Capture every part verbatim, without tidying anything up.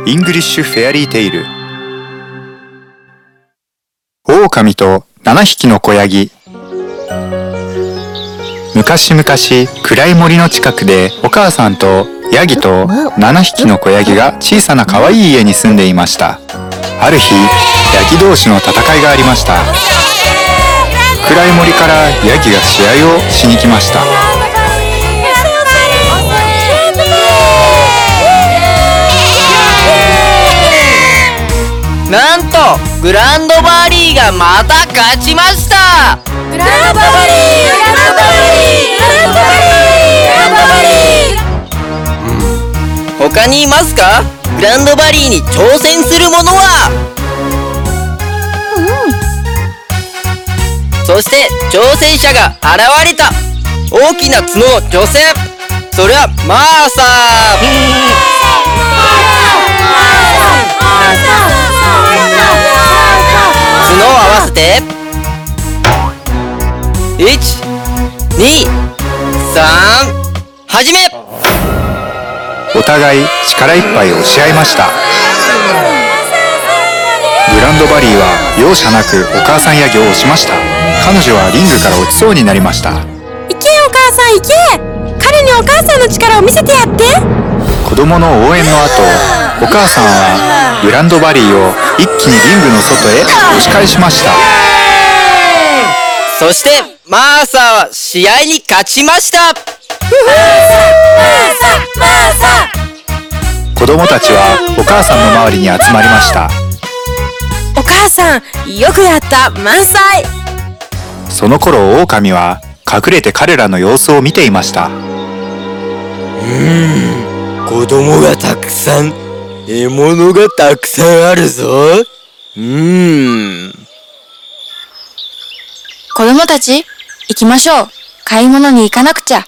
イングリッシュフェアリーテイル。狼とななひきの子ヤギ。昔々暗い森の近くでお母さんとヤギとななひきの子ヤギが小さな可愛い家に住んでいました。ある日、ヤギ同士の戦いがありました。暗い森からヤギが試合をしに来ました。 なんとグランドバリーがまた勝ちました。 グランドバリー、グランドバリー、グランドバリー、グランドバリー。 他にいますか？グランドバリーに挑戦する者は。うん、そして挑戦者が現れた。大きな角の女性、それはマーサー。角を合わせていち、に、さん、始め。 お互い力いっぱい押し合いました。グランドバリーは容赦なくお母さんヤギを押しました。彼女はリングから落ちそうになりました。 行けお母さん行け、彼にお母さんの力を見せてやって。 子供の応援の後、お母さんはグランドバリーを一気にリングの外へ押し返しました。 そしてマーサーは試合に勝ちました。 子供たちはお母さんの周りに集まりました。 お母さん、よくやった、満載。 その頃、狼は隠れて彼らの様子を見ていました。 うーん、子供がたくさん、獲物がたくさんあるぞ。うーん。 子供たち、行きましょう。買い物に行かなくちゃ。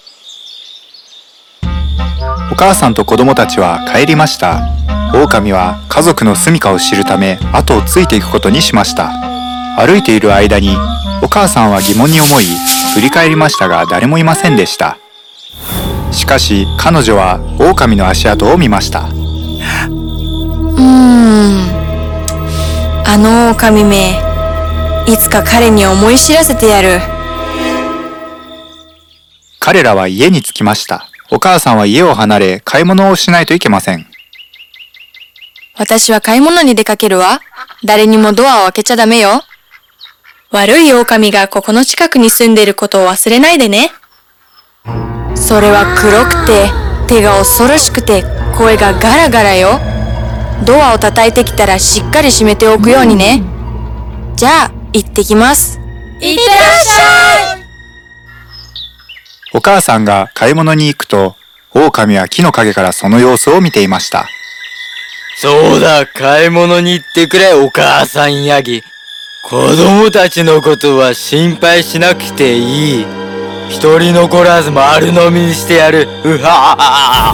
お母さんと子供たちは帰りました。狼は家族の住処を知るため後をついていくことにしました。歩いている間にお母さんは疑問に思い振り返りましたが誰もいませんでした。しかし彼女は狼の足跡を見ました。 うーん、あの狼め、いつか彼に思い知らせてやる。 彼らは家に着きました。お母さんは家を離れ買い物をしないといけません。 私は買い物に出かけるわ。誰にもドアを開けちゃダメよ。悪い狼がここの近くに住んでいることを忘れないでね。それは黒くて手が恐ろしくて声がガラガラよ。ドアを叩いてきたらしっかり閉めておくようにね。じゃあ行ってきます。いってらっしゃい。 お母さんが買い物に行くと狼は木の陰からその様子を見ていました。 そうだ、買い物に行ってくれ、お母さんヤギ。子供たちのことは心配しなくていい。一人残らず丸飲みにしてやる。うはは。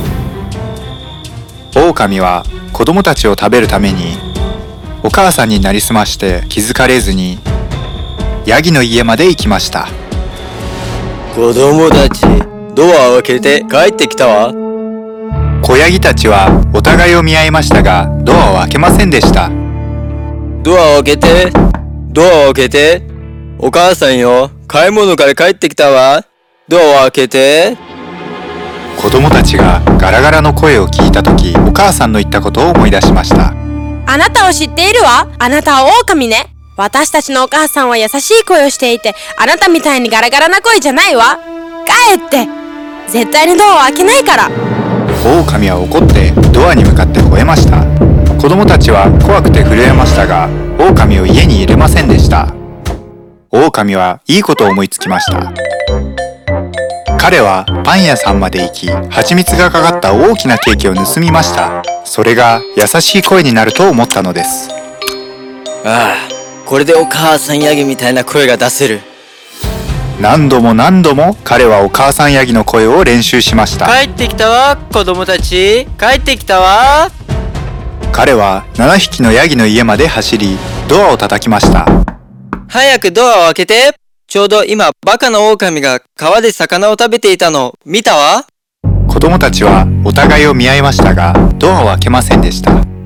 狼は子供たちを食べるためにお母さんになりすまして気づかれずにヤギの家まで行きました。 子供たち、ドアを開けて帰ってきたわ。 子ヤギたちはお互いを見合いましたがドアを開けませんでした。 ドアを開けて、ドアを開けて。お母さんよ、買い物から帰ってきたわ。ドアを開けて。 子供たちがガラガラの声を聞いたとき、お母さんの言ったことを思い出しました。 あなたを知っているわ。あなたは狼ね。私たちのお母さんは優しい声をしていて、あなたみたいにガラガラな声じゃないわ。帰って。絶対にドアを開けないから。 狼は怒ってドアに向かって吠えました。子供たちは怖くて震えましたが、狼を家に入れませんでした。狼はいいことを思いつきました。彼はパン屋さんまで行き、蜂蜜がかかった大きなケーキを盗みました。それが優しい声になると思ったのです。 ああ、これでお母さんヤギみたいな声が出せる。 何度も何度も彼はお母さんヤギの声を練習しました。 帰ってきたわ、子供たち。帰ってきたわ。 彼はななひきのヤギの家まで走り、ドアを叩きました。 早くドアを開けて。ちょうど今、バカな狼が川で魚を食べていたの見たわ。 子供たちはお互いを見合いましたが、ドアを開けませんでした。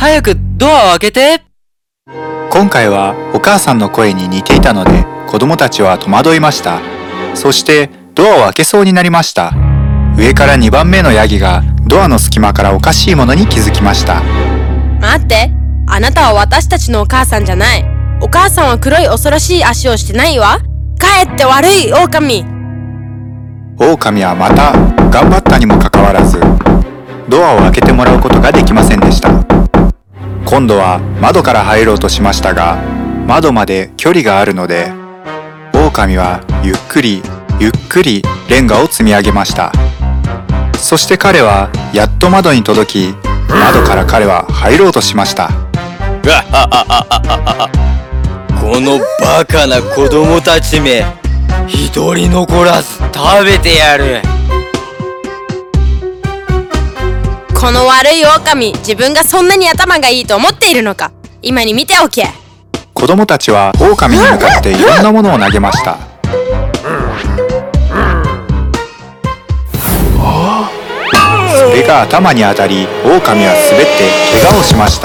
早くドアを開けて。 今回はお母さんの声に似ていたので、子供たちは戸惑いました。そしてドアを開けそうになりました。上からにばんめのヤギがドアの隙間からおかしいものに気づきました。 待って、あなたは私たちのお母さんじゃない。お母さんは黒い恐ろしい足をしてないわ。帰って悪い狼。 狼はまた頑張ったにもかかわらず、ドアを開けてもらうことができませんでした。今度は窓から入ろうとしましたが、窓まで距離があるので、狼はゆっくりゆっくりレンガを積み上げました。そして彼はやっと窓に届き、窓から彼は入ろうとしました。 このバカな子供たちめ、一人残らず食べてやる。 この悪い狼、自分がそんなに頭がいいと思っているのか。今に見ておけ。 子供たちは狼に向かっていろんなものを投げました。それが頭に当たり、狼は滑って怪我をしました。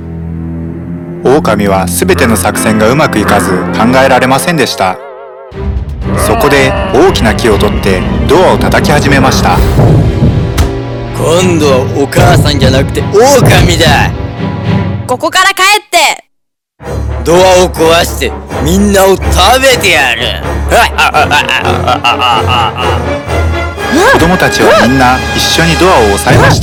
狼はすべての作戦がうまくいかず考えられませんでした。そこで大きな木を取ってドアを叩き始めました。 今度はお母さんじゃなくて狼だ。 ここから帰って。 ドアを壊してみんなを食べてやる。 子供たちはみんな一緒にドアを押さえました。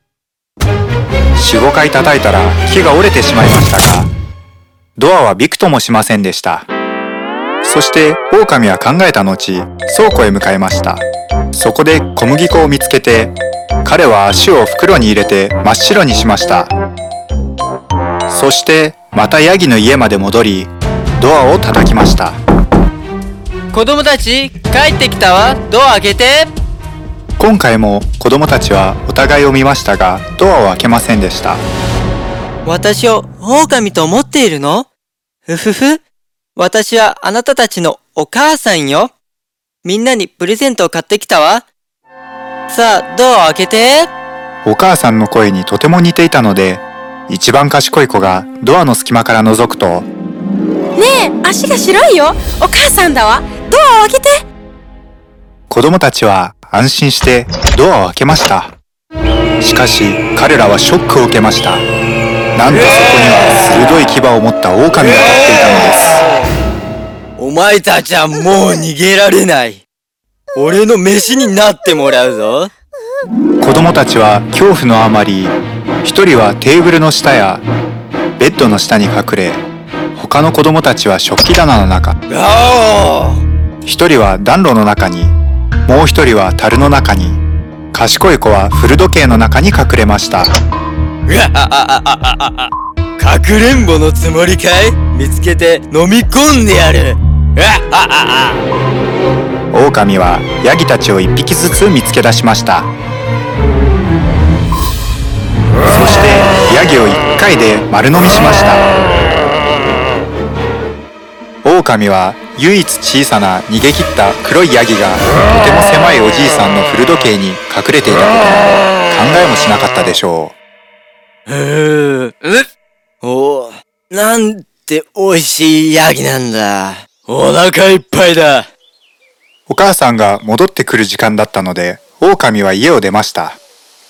よん、ごかい叩いたら木が折れてしまいましたが、ドアはびくともしませんでした。そして狼は考えた後、倉庫へ向かいました。そこで小麦粉を見つけて、彼は足を袋に入れて真っ白にしました。そしてまたヤギの家まで戻り、ドアを叩きました。 子供たち、帰ってきたわ。ドア開けて。 今回も子供たちはお互いを見ましたが、ドアを開けませんでした。 私を狼と思っているの？ふふふ。私はあなたたちのお母さんよ。みんなにプレゼントを買ってきたわ。さあ、ドアを開けて。 お母さんの声にとても似ていたので、一番賢い子がドアの隙間から覗くと、 ねえ、足が白いよ。お母さんだわ。ドアを開けて。 子供たちは安心してドアを開けました。しかし彼らはショックを受けました。なんとそこには鋭い牙を持った狼が立っていたのです。 お前たちはもう逃げられない。俺の飯になってもらうぞ。 子供たちは恐怖のあまり、一人はテーブルの下やベッドの下に隠れ、他の子供たちは食器棚の中、一人は暖炉の中に、もう一人は樽の中に、賢い子は古時計の中に隠れました。 かくれんぼのつもりかい？見つけて飲み込んでやる。 狼はヤギたちを一匹ずつ見つけ出しました。そしてヤギを一回で丸飲みしました。狼は唯一小さな逃げ切った黒いヤギがとても狭いおじいさんの古時計に隠れていたことを考えもしなかったでしょう。 うーおなんて美味しいヤギなんだ。お腹いっぱいだ。 お母さんが戻ってくる時間だったので、狼は家を出ました。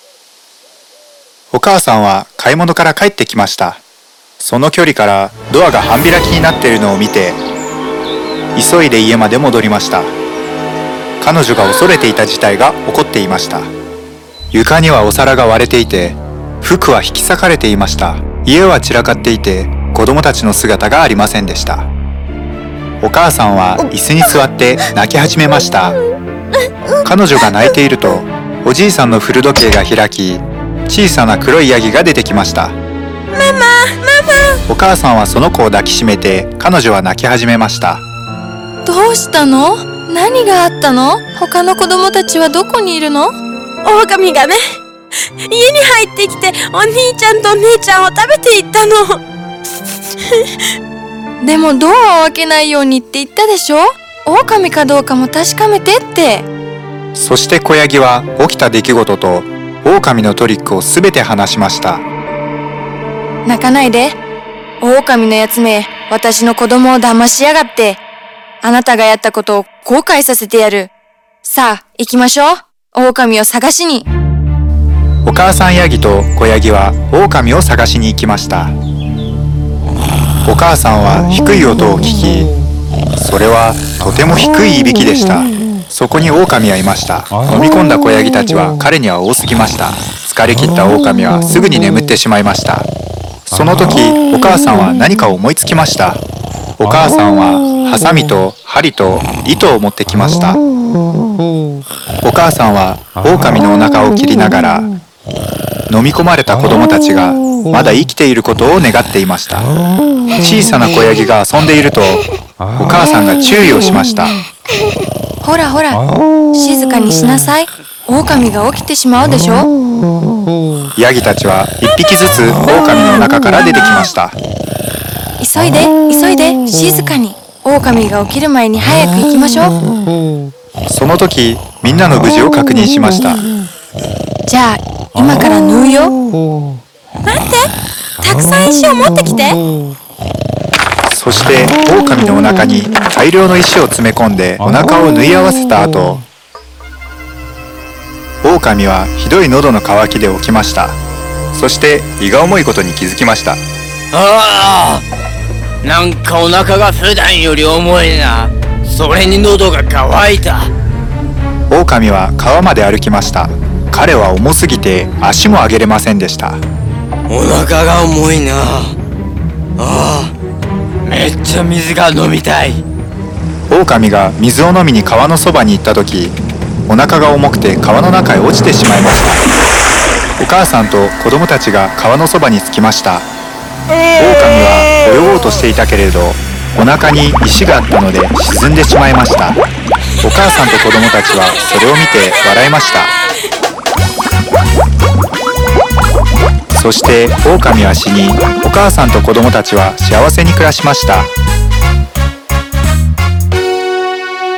お母さんは買い物から帰ってきました。その距離からドアが半開きになっているのを見て、急いで家まで戻りました。彼女が恐れていた事態が起こっていました。床にはお皿が割れていて、服は引き裂かれていました。家は散らかっていて、子供たちの姿がありませんでした。お母さんは椅子に座って泣き始めました。彼女が泣いていると、おじいさんの古時計が開き、小さな黒いヤギが出てきました。ママ、ママ。お母さんはその子を抱きしめて、彼女は泣き始めました。 どうしたの？何があったの？他の子供たちはどこにいるの？ 狼がね、家に入ってきてお兄ちゃんとお姉ちゃんを食べていったの。 でもドアを開けないようにって言ったでしょ？狼かどうかも確かめてって。 そして子ヤギは起きた出来事と狼のトリックをすべて話しました。 泣かないで。狼のやつめ、私の子供を騙しやがって。あなたがやったことを後悔させてやる。さあ、行きましょう。狼を探しに。 お母さんヤギと子ヤギは狼を探しに行きました。お母さんは低い音を聞き、それはとても低いいびきでした。そこに狼はいました。飲み込んだ子ヤギたちは彼には多すぎました。疲れ切った狼はすぐに眠ってしまいました。その時、お母さんは何かを思いつきました。お母さんはハサミと針と糸を持ってきました。お母さんは狼のお腹を切りながら、飲み込まれた子供たちがまだ生きていることを願っていました。小さな子ヤギが遊んでいると、お母さんが注意をしました。 ほらほら、静かにしなさい。狼が起きてしまうでしょ。 ヤギたちは一匹ずつ狼の中から出てきました。 急いで、急いで、静かに。狼が起きる前に早く行きましょう。 その時、みんなの無事を確認しました。 じゃあ、今から縫うよ。 待って、たくさん石を持ってきて。 そして狼のお腹に大量の石を詰め込んでお腹を縫い合わせた後、狼はひどい喉の渇きで起きました。そして胃が重いことに気づきました。 ああ、なんかお腹が普段より重いな。それに喉が渇いた。 狼は川まで歩きました。彼は重すぎて足も上げれませんでした。 お腹が重いな。ああ、めっちゃ水が飲みたい。 狼が水を飲みに川のそばに行った時、お腹が重くて川の中へ落ちてしまいました。お母さんと子供たちが川のそばに着きました。狼は泳ごうとしていたけれど、お腹に石があったので沈んでしまいました。お母さんと子供たちはそれを見て笑いました。そして狼は死に、お母さんと子供たちは幸せに暮らしました。